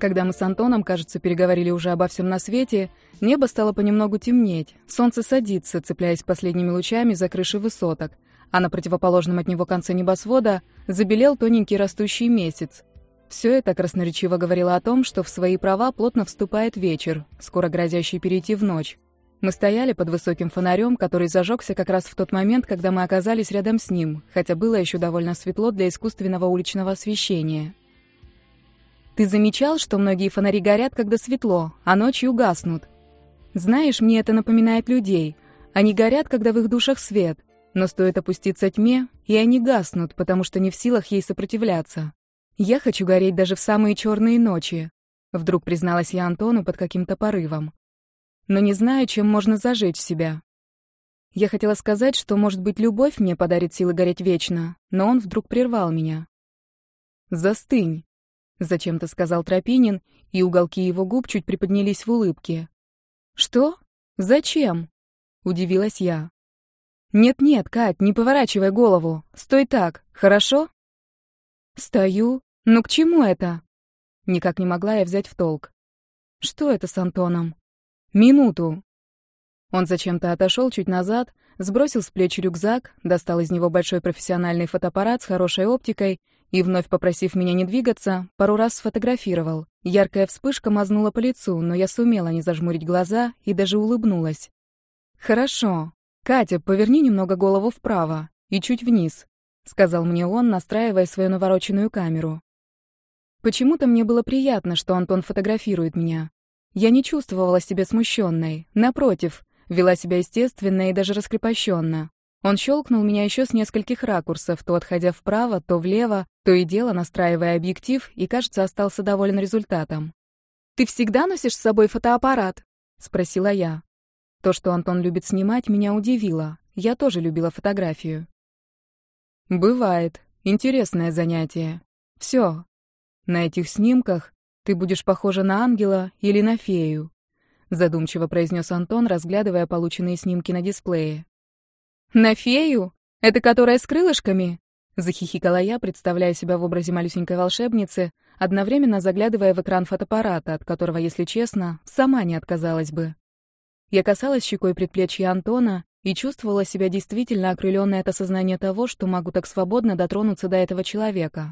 Когда мы с Антоном, кажется, переговорили уже обо всем на свете, небо стало понемногу темнеть, солнце садится, цепляясь последними лучами за крыши высоток, а на противоположном от него конце небосвода забелел тоненький растущий месяц. Все это красноречиво говорило о том, что в свои права плотно вступает вечер, скоро грозящий перейти в ночь. Мы стояли под высоким фонарем, который зажегся как раз в тот момент, когда мы оказались рядом с ним, хотя было еще довольно светло для искусственного уличного освещения. Ты замечал, что многие фонари горят, когда светло, а ночью гаснут? Знаешь, мне это напоминает людей. Они горят, когда в их душах свет, но стоит опуститься тьме, и они гаснут, потому что не в силах ей сопротивляться. Я хочу гореть даже в самые черные ночи, вдруг призналась я Антону под каким-то порывом. Но не знаю, чем можно зажечь себя. Я хотела сказать, что, может быть, любовь мне подарит силы гореть вечно, но он вдруг прервал меня. «Застынь», — зачем-то сказал Тропинин, и уголки его губ чуть приподнялись в улыбке. «Что? Зачем?» — удивилась я. «Нет-нет, Кать, не поворачивай голову. Стой так, хорошо?» «Стою. Ну к чему это?» Никак не могла я взять в толк. «Что это с Антоном?» «Минуту». Он зачем-то отошел чуть назад, сбросил с плеч рюкзак, достал из него большой профессиональный фотоаппарат с хорошей оптикой и, вновь попросив меня не двигаться, пару раз сфотографировал. Яркая вспышка мазнула по лицу, но я сумела не зажмурить глаза и даже улыбнулась. «Хорошо. Катя, поверни немного голову вправо и чуть вниз», — сказал мне он, настраивая свою навороченную камеру. Почему-то мне было приятно, что Антон фотографирует меня. Я не чувствовала себя смущенной, напротив, вела себя естественно и даже раскрепощенно. Он щелкнул меня еще с нескольких ракурсов, то отходя вправо, то влево, то и дело настраивая объектив, и, кажется, остался доволен результатом. «Ты всегда носишь с собой фотоаппарат?» — спросила я. То, что Антон любит снимать, меня удивило. Я тоже любила фотографию. «Бывает. Интересное занятие. Все. На этих снимках ты будешь похожа на ангела или на фею», — задумчиво произнес Антон, разглядывая полученные снимки на дисплее. «На фею? Это которая с крылышками?» — захихикала я, представляя себя в образе малюсенькой волшебницы, одновременно заглядывая в экран фотоаппарата, от которого, если честно, сама не отказалась бы. Я касалась щекой предплечья Антона и чувствовала себя действительно окрылённой от осознания того, что могу так свободно дотронуться до этого человека.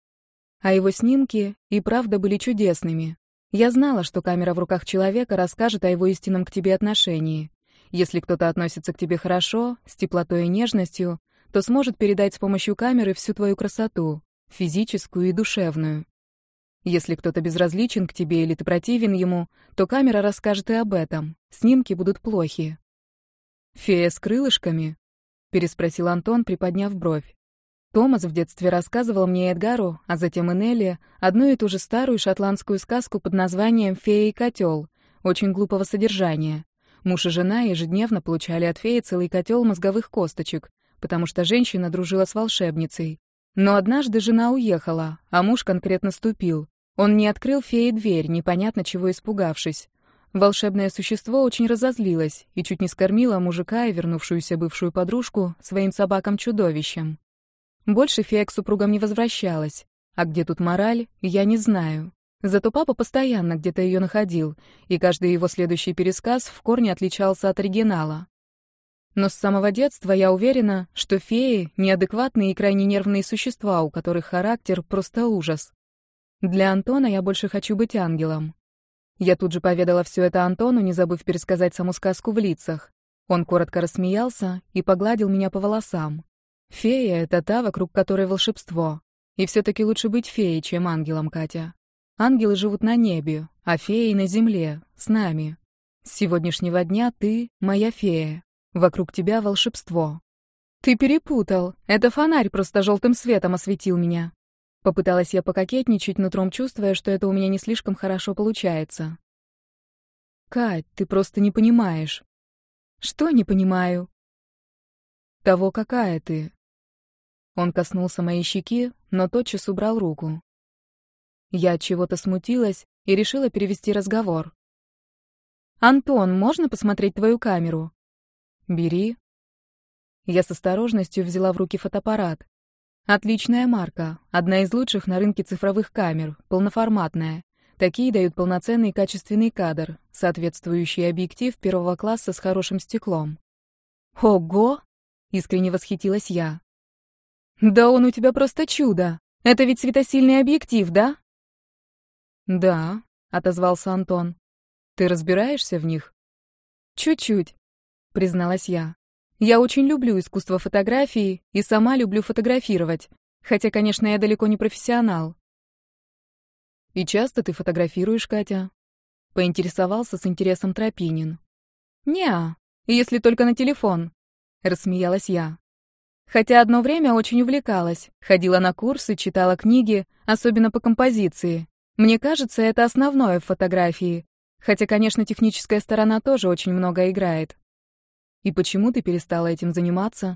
А его снимки и правда были чудесными. Я знала, что камера в руках человека расскажет о его истинном к тебе отношении. Если кто-то относится к тебе хорошо, с теплотой и нежностью, то сможет передать с помощью камеры всю твою красоту, физическую и душевную. Если кто-то безразличен к тебе или ты противен ему, то камера расскажет и об этом. Снимки будут плохи. «Фея с крылышками?» — переспросил Антон, приподняв бровь. Томас в детстве рассказывал мне и Эдгару, а затем и Нелли, одну и ту же старую шотландскую сказку под названием «Фея и котел», очень глупого содержания. Муж и жена ежедневно получали от феи целый котел мозговых косточек, потому что женщина дружила с волшебницей. Но однажды жена уехала, а муж конкретно ступил. Он не открыл фее дверь, непонятно чего испугавшись. Волшебное существо очень разозлилось и чуть не скормило мужика и вернувшуюся бывшую подружку своим собакам-чудовищем. Больше фея к супругам не возвращалась. А где тут мораль, я не знаю. Зато папа постоянно где-то ее находил, и каждый его следующий пересказ в корне отличался от оригинала. Но с самого детства я уверена, что феи — неадекватные и крайне нервные существа, у которых характер просто ужас. Для Антона я больше хочу быть ангелом. Я тут же поведала все это Антону, не забыв пересказать саму сказку в лицах. Он коротко рассмеялся и погладил меня по волосам. Фея — это та, вокруг которой волшебство. И все-таки лучше быть феей, чем ангелом, Катя. Ангелы живут на небе, а феи на земле, с нами. С сегодняшнего дня ты моя фея. Вокруг тебя волшебство. Ты перепутал. Это фонарь просто желтым светом осветил меня. Попыталась я пококетничать, нутром чувствуя, что это у меня не слишком хорошо получается. Кать, ты просто не понимаешь. Что не понимаю? Того, какая ты. Он коснулся моей щеки, но тотчас убрал руку. Я от чего-то смутилась и решила перевести разговор. «Антон, можно посмотреть твою камеру?» «Бери». Я с осторожностью взяла в руки фотоаппарат. Отличная марка, одна из лучших на рынке цифровых камер, полноформатная. Такие дают полноценный качественный кадр, соответствующий объектив первого класса с хорошим стеклом. Ого! Искренне восхитилась я. Да он у тебя просто чудо! Это ведь светосильный объектив, да? Да, отозвался Антон. Ты разбираешься в них? Чуть-чуть, призналась я. Я очень люблю искусство фотографии и сама люблю фотографировать, хотя, конечно, я далеко не профессионал. И часто ты фотографируешь, Катя? Поинтересовался с интересом Тропинин. Неа, если только на телефон, рассмеялась я. Хотя одно время очень увлекалась, ходила на курсы, читала книги, особенно по композиции. Мне кажется, это основное в фотографии, хотя, конечно, техническая сторона тоже очень много играет. И почему ты перестала этим заниматься?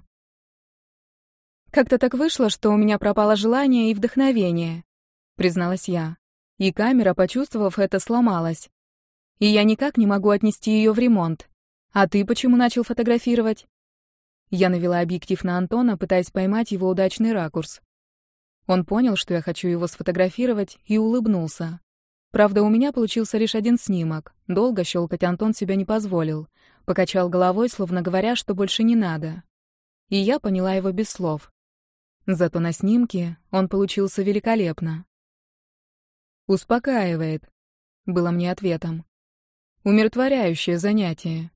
Как-то так вышло, что у меня пропало желание и вдохновение, призналась я. И камера, почувствовав это, сломалась. И я никак не могу отнести ее в ремонт. А ты почему начал фотографировать? Я навела объектив на Антона, пытаясь поймать его удачный ракурс. Он понял, что я хочу его сфотографировать, и улыбнулся. Правда, у меня получился лишь один снимок. Долго щелкать Антон себя не позволил. Покачал головой, словно говоря, что больше не надо. И я поняла его без слов. Зато на снимке он получился великолепно. «Успокаивает», — было мне ответом. «Умиротворяющее занятие».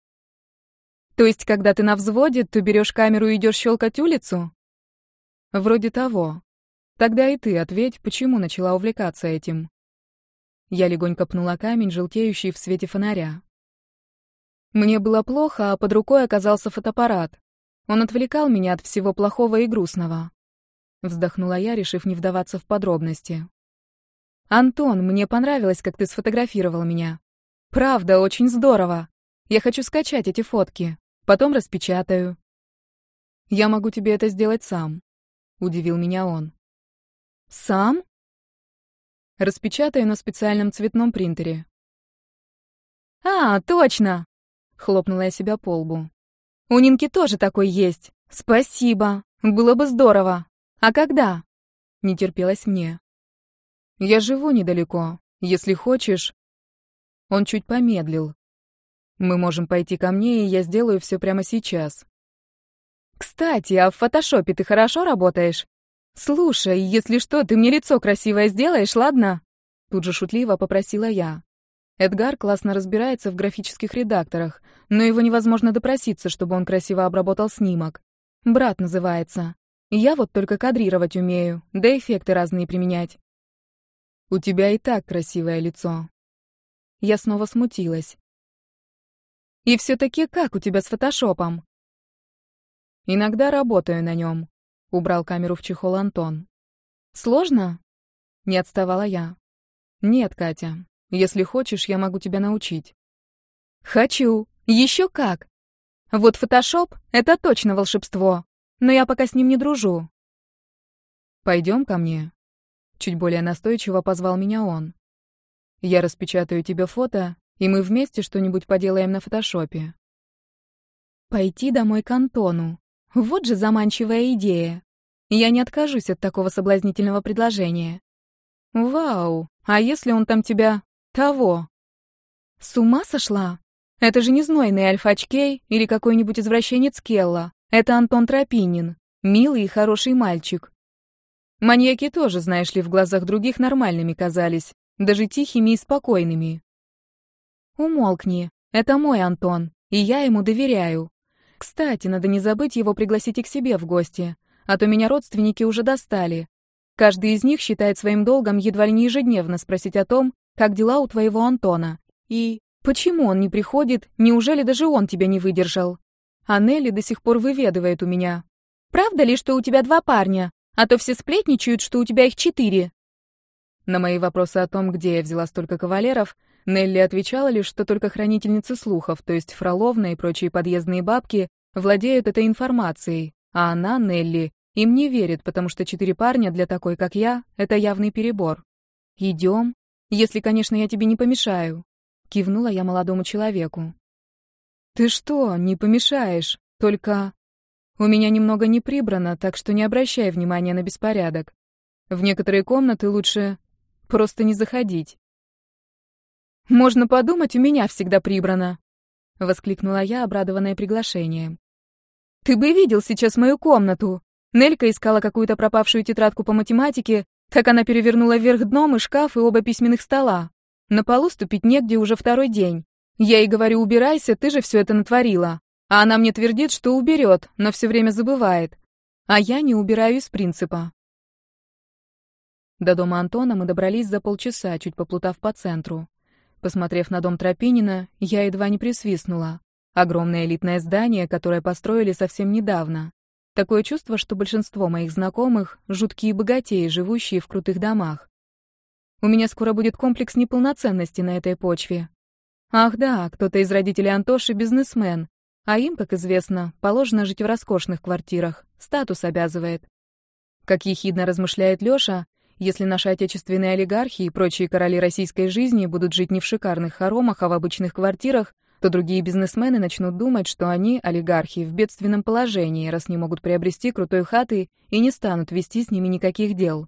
«То есть, когда ты на взводе, то берешь камеру и идешь щелкать улицу?» «Вроде того. Тогда и ты ответь, почему начала увлекаться этим». Я легонько пнула камень, желтеющий в свете фонаря. Мне было плохо, а под рукой оказался фотоаппарат. Он отвлекал меня от всего плохого и грустного. Вздохнула я, решив не вдаваться в подробности. «Антон, мне понравилось, как ты сфотографировал меня. Правда, очень здорово. Я хочу скачать эти фотки, потом распечатаю». «Я могу тебе это сделать сам», — удивил меня он. «Сам?» «Распечатаю на специальном цветном принтере». «А, точно!» — хлопнула я себя по лбу. «У Нинки тоже такой есть. Спасибо. Было бы здорово. А когда?» — не терпелось мне. «Я живу недалеко. Если хочешь...» Он чуть помедлил. «Мы можем пойти ко мне, и я сделаю все прямо сейчас». «Кстати, а в фотошопе ты хорошо работаешь? Слушай, если что, ты мне лицо красивое сделаешь, ладно?» Тут же шутливо попросила я. Эдгар классно разбирается в графических редакторах, но его невозможно допроситься, чтобы он красиво обработал снимок. «Брат» называется. Я вот только кадрировать умею, да эффекты разные применять. «У тебя и так красивое лицо». Я снова смутилась. «И все-таки как у тебя с фотошопом?» «Иногда работаю на нем», — убрал камеру в чехол Антон. «Сложно?» — не отставала я. «Нет, Катя. Если хочешь, я могу тебя научить». «Хочу. Еще как. Вот фотошоп — это точно волшебство, но я пока с ним не дружу». «Пойдем ко мне». Чуть более настойчиво позвал меня он. «Я распечатаю тебе фото, и мы вместе что-нибудь поделаем на фотошопе». Пойти домой к Антону. Вот же заманчивая идея. Я не откажусь от такого соблазнительного предложения. Вау, а если он там тебя... того? С ума сошла? Это же не знойный альфа-очкей или какой-нибудь извращенец Келла. Это Антон Тропинин. Милый и хороший мальчик. Маньяки тоже, знаешь ли, в глазах других нормальными казались. Даже тихими и спокойными. Умолкни. Это мой Антон, и я ему доверяю. Кстати, надо не забыть его пригласить и к себе в гости, а то меня родственники уже достали. Каждый из них считает своим долгом едва ли не ежедневно спросить о том, как дела у твоего Антона. И почему он не приходит, неужели даже он тебя не выдержал? А Нелли до сих пор выведывает у меня. Правда ли, что у тебя 2 парня? А то все сплетничают, что у тебя их 4. На мои вопросы о том, где я взяла столько кавалеров, Нелли отвечала лишь, что только хранительницы слухов, то есть Фроловна и прочие подъездные бабки, владеют этой информацией, а она, Нелли, им не верит, потому что 4 парня для такой, как я, это явный перебор. «Идем, если, конечно, я тебе не помешаю», — кивнула я молодому человеку. «Ты что, не помешаешь? Только...» «У меня немного не прибрано, так что не обращай внимания на беспорядок. В некоторые комнаты лучше просто не заходить». Можно подумать, у меня всегда прибрано!» — воскликнула я, обрадованная приглашением. «Ты бы видел сейчас мою комнату! Нелька искала какую-то пропавшую тетрадку по математике, так она перевернула вверх дном и шкаф, и оба письменных стола. На полу ступить негде уже второй день. Я ей говорю: убирайся, ты же все это натворила. А она мне твердит, что уберет, но все время забывает. А я не убираю из принципа». До дома Антона мы добрались за полчаса, чуть поплутав по центру. Посмотрев на дом Тропинина, я едва не присвистнула. Огромное элитное здание, которое построили совсем недавно. Такое чувство, что большинство моих знакомых — жуткие богатеи, живущие в крутых домах. У меня скоро будет комплекс неполноценности на этой почве. Ах да, кто-то из родителей Антоши бизнесмен, а им, как известно, положено жить в роскошных квартирах, статус обязывает. Как ехидно размышляет Лёша, если наши отечественные олигархи и прочие короли российской жизни будут жить не в шикарных хоромах, а в обычных квартирах, то другие бизнесмены начнут думать, что они, олигархи, в бедственном положении, раз не могут приобрести крутой хаты и не станут вести с ними никаких дел.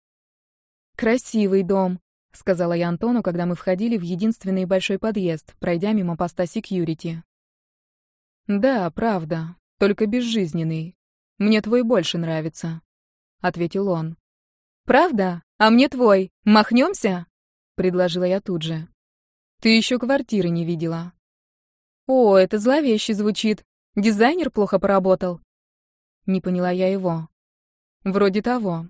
«Красивый дом», — сказала я Антону, когда мы входили в единственный большой подъезд, пройдя мимо поста секьюрити. «Да, правда, только безжизненный. Мне твой больше нравится», — ответил он. «Правда? А мне твой. Махнемся?» — предложила я тут же. «Ты еще квартиры не видела». «О, это зловеще звучит. Дизайнер плохо поработал». Не поняла я его. «Вроде того».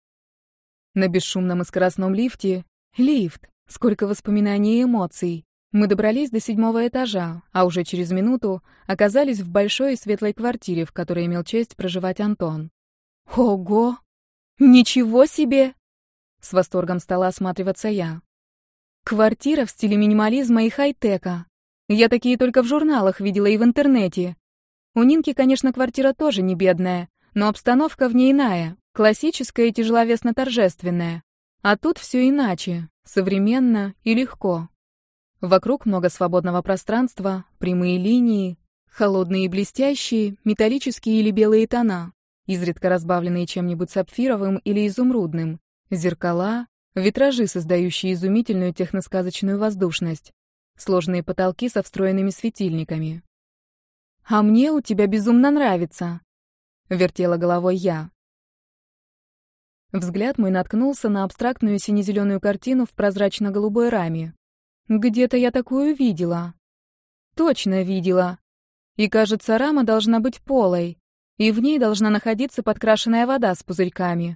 На бесшумном и скоростном лифте... Лифт! Сколько воспоминаний и эмоций. Мы добрались до 7-го этажа, а уже через минуту оказались в большой и светлой квартире, в которой имел честь проживать Антон. Ого! Ничего себе! С восторгом стала осматриваться я. Квартира в стиле минимализма и хай-тека. Я такие только в журналах видела и в интернете. У Нинки, конечно, квартира тоже не бедная, но обстановка в ней иная, классическая и тяжеловесно-торжественная. А тут все иначе, современно и легко. Вокруг много свободного пространства, прямые линии, холодные и блестящие, металлические или белые тона, изредка разбавленные чем-нибудь сапфировым или изумрудным, зеркала, витражи, создающие изумительную техносказочную воздушность, сложные потолки со встроенными светильниками. «А мне у тебя безумно нравится», — вертела головой я. Взгляд мой наткнулся на абстрактную сине-зеленую картину в прозрачно-голубой раме. Где-то я такую видела. Точно видела. И, кажется, рама должна быть полой, и в ней должна находиться подкрашенная вода с пузырьками.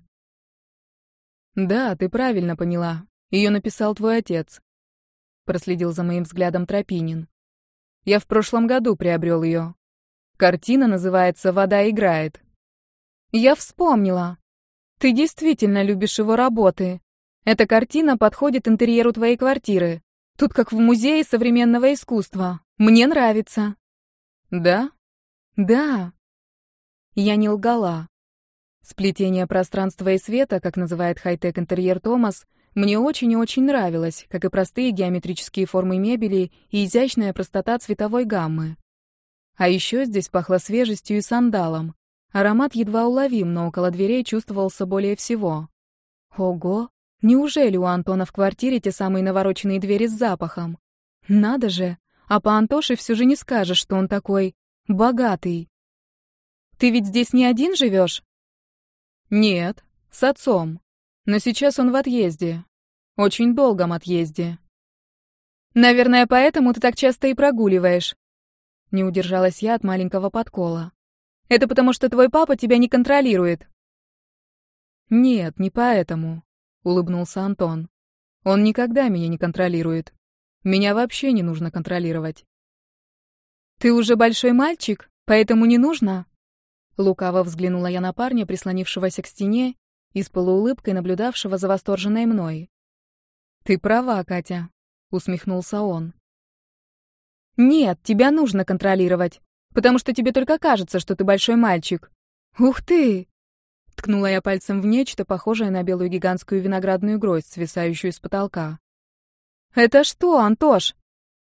«Да, ты правильно поняла. Ее написал твой отец», — проследил за моим взглядом Тропинин. «Я в прошлом году приобрел ее. Картина называется «Вода играет». Я вспомнила. Ты действительно любишь его работы. Эта картина подходит интерьеру твоей квартиры. Тут как в музее современного искусства. Мне нравится». «Да?» «Да». Я не лгала. Сплетение пространства и света, как называет хай-тек интерьер Томас, мне очень и очень нравилось, как и простые геометрические формы мебели и изящная простота цветовой гаммы. А еще здесь пахло свежестью и сандалом. Аромат едва уловим, но около дверей чувствовался более всего. Ого! Неужели у Антона в квартире те самые навороченные двери с запахом? Надо же! А по Антоше все же не скажешь, что он такой богатый. Ты ведь здесь не один живешь? Нет, с отцом. Но сейчас он в отъезде. Очень долгом отъезде. Наверное, поэтому ты так часто и прогуливаешь. Не удержалась я от маленького подкола. Это потому, что твой папа тебя не контролирует. Нет, не поэтому, улыбнулся Антон. Он никогда меня не контролирует. Меня вообще не нужно контролировать. Ты уже большой мальчик, поэтому не нужно? Лукаво взглянула я на парня, прислонившегося к стене и с полуулыбкой наблюдавшего за восторженной мной. Ты права, Катя, усмехнулся он. Нет, тебя нужно контролировать. Потому что тебе только кажется, что ты большой мальчик. Ух ты! Ткнула я пальцем в нечто, похожее на белую гигантскую виноградную гроздь, свисающую с потолка. Это что, Антош?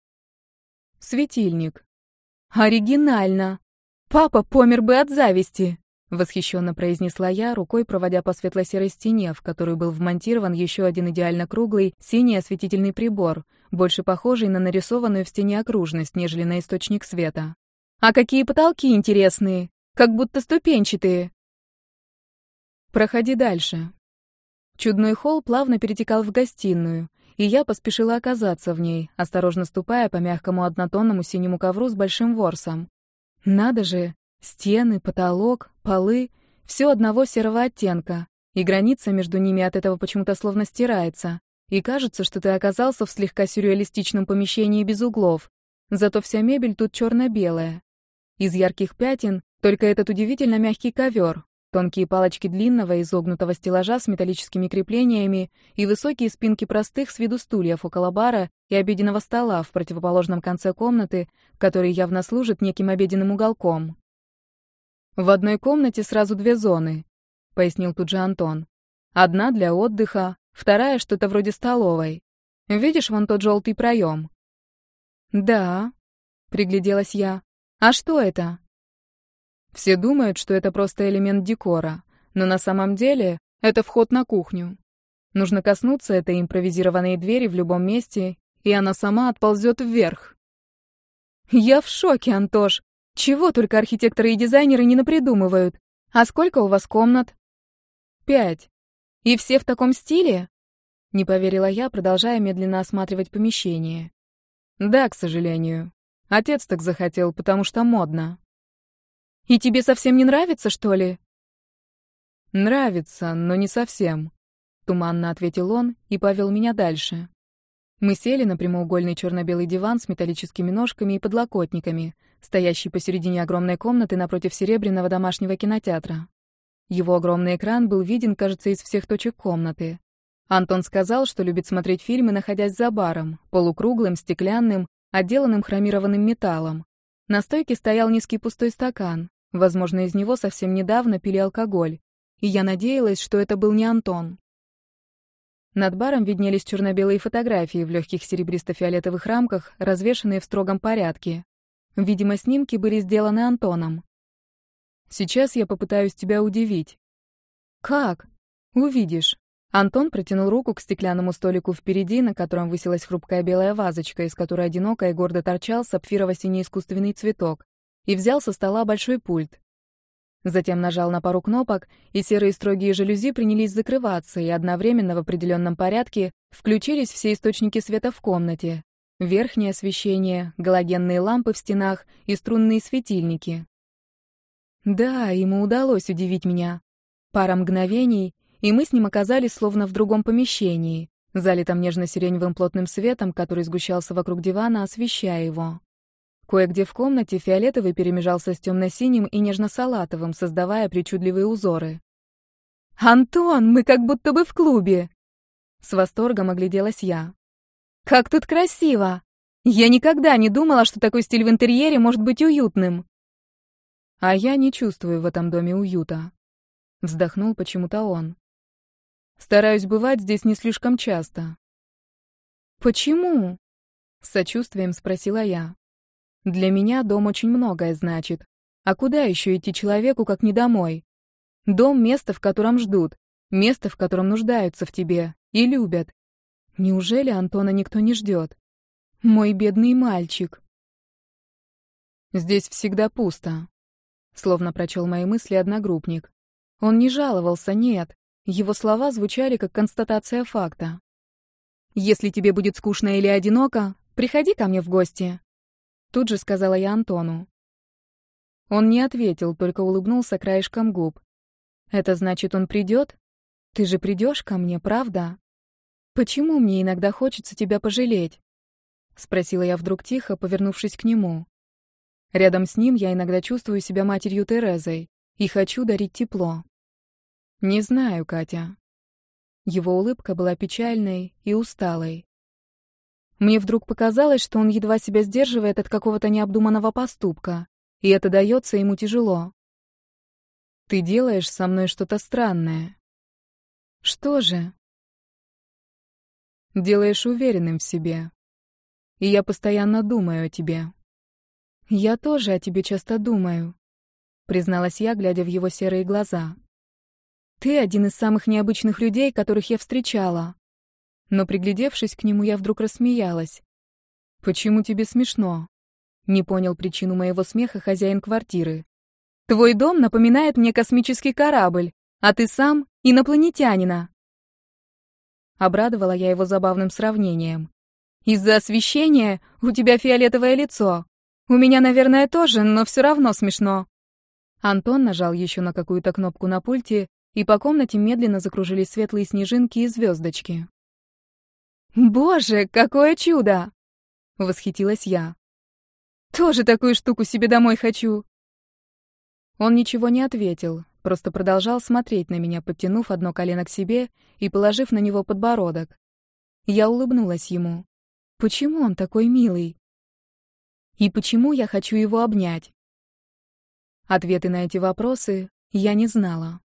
Светильник. Оригинально. Папа помер бы от зависти, восхищенно произнесла я, рукой проводя по светло-серой стене, в которую был вмонтирован еще один идеально круглый синий осветительный прибор, больше похожей на нарисованную в стене окружность, нежели на источник света. «А какие потолки интересные! Как будто ступенчатые!» «Проходи дальше». Чудной холл плавно перетекал в гостиную, и я поспешила оказаться в ней, осторожно ступая по мягкому однотонному синему ковру с большим ворсом. Надо же, стены, потолок, полы — все одного серого оттенка, и граница между ними от этого почему-то словно стирается, и кажется, что ты оказался в слегка сюрреалистичном помещении без углов, зато вся мебель тут черно-белая. Из ярких пятен только этот удивительно мягкий ковер, тонкие палочки длинного изогнутого стеллажа с металлическими креплениями и высокие спинки простых с виду стульев около бара и обеденного стола в противоположном конце комнаты, который явно служит неким обеденным уголком. «В одной комнате сразу 2 зоны», — пояснил тут же Антон. «Одна для отдыха, вторая что-то вроде столовой. Видишь вон тот желтый проем?» «Да», — пригляделась я. «А что это?» Все думают, что это просто элемент декора, но на самом деле это вход на кухню. Нужно коснуться этой импровизированной двери в любом месте, и она сама отползет вверх. Я в шоке, Антош. Чего только архитекторы и дизайнеры не напридумывают. А сколько у вас комнат? 5. И все в таком стиле? Не поверила я, продолжая медленно осматривать помещение. Да, к сожалению. Отец так захотел, потому что модно. И тебе совсем не нравится, что ли? Нравится, но не совсем, туманно ответил он и повел меня дальше. Мы сели на прямоугольный черно-белый диван с металлическими ножками и подлокотниками, стоящий посередине огромной комнаты напротив серебряного домашнего кинотеатра. Его огромный экран был виден, кажется, из всех точек комнаты. Антон сказал, что любит смотреть фильмы, находясь за баром, полукруглым, стеклянным, отделанным хромированным металлом. На стойке стоял низкий пустой стакан. Возможно, из него совсем недавно пили алкоголь, и я надеялась, что это был не Антон. Над баром виднелись черно-белые фотографии в легких серебристо-фиолетовых рамках, развешанные в строгом порядке. Видимо, снимки были сделаны Антоном. «Сейчас я попытаюсь тебя удивить». «Как?» «Увидишь». Антон протянул руку к стеклянному столику впереди, на котором высилась хрупкая белая вазочка, из которой одиноко и гордо торчал сапфирово-синий искусственный цветок, и взял со стола большой пульт. Затем нажал на пару кнопок, и серые строгие жалюзи принялись закрываться, и одновременно в определенном порядке включились все источники света в комнате. Верхнее освещение, галогенные лампы в стенах и струнные светильники. Да, ему удалось удивить меня. Пара мгновений, и мы с ним оказались словно в другом помещении, залитом нежно-сиреневым плотным светом, который сгущался вокруг дивана, освещая его. Кое-где в комнате фиолетовый перемежался с темно-синим и нежно-салатовым, создавая причудливые узоры. «Антон, мы как будто бы в клубе!» С восторгом огляделась я. «Как тут красиво! Я никогда не думала, что такой стиль в интерьере может быть уютным!» «А я не чувствую в этом доме уюта», — вздохнул почему-то он. «Стараюсь бывать здесь не слишком часто». «Почему?» — с сочувствием спросила я. «Для меня дом очень многое значит. А куда еще идти человеку, как не домой? Дом — место, в котором ждут, место, в котором нуждаются в тебе и любят. Неужели Антона никто не ждет? Мой бедный мальчик». «Здесь всегда пусто», — словно прочел мои мысли одногруппник. Он не жаловался, нет. Его слова звучали как констатация факта. «Если тебе будет скучно или одиноко, приходи ко мне в гости», — тут же сказала я Антону. Он не ответил, только улыбнулся краешком губ. «Это значит, он придет? Ты же придешь ко мне, правда? Почему мне иногда хочется тебя пожалеть?» — спросила я вдруг тихо, повернувшись к нему. Рядом с ним я иногда чувствую себя матерью Терезой и хочу дарить тепло. «Не знаю, Катя». Его улыбка была печальной и усталой. Мне вдруг показалось, что он едва себя сдерживает от какого-то необдуманного поступка, и это дается ему тяжело. «Ты делаешь со мной что-то странное». «Что же?» «Делаешь уверенным в себе. И я постоянно думаю о тебе». «Я тоже о тебе часто думаю», — призналась я, глядя в его серые глаза. «Ты один из самых необычных людей, которых я встречала. Но, приглядевшись к нему, я вдруг рассмеялась. «Почему тебе смешно?» Не понял причину моего смеха хозяин квартиры. «Твой дом напоминает мне космический корабль, а ты сам — инопланетянина». Обрадовала я его забавным сравнением. «Из-за освещения у тебя фиолетовое лицо. У меня, наверное, тоже, но все равно смешно». Антон нажал еще на какую-то кнопку на пульте, и по комнате медленно закружились светлые снежинки и звездочки. «Боже, какое чудо!» — восхитилась я. «Тоже такую штуку себе домой хочу!» Он ничего не ответил, просто продолжал смотреть на меня, подтянув одно колено к себе и положив на него подбородок. Я улыбнулась ему. Почему он такой милый? И почему я хочу его обнять? Ответы на эти вопросы я не знала.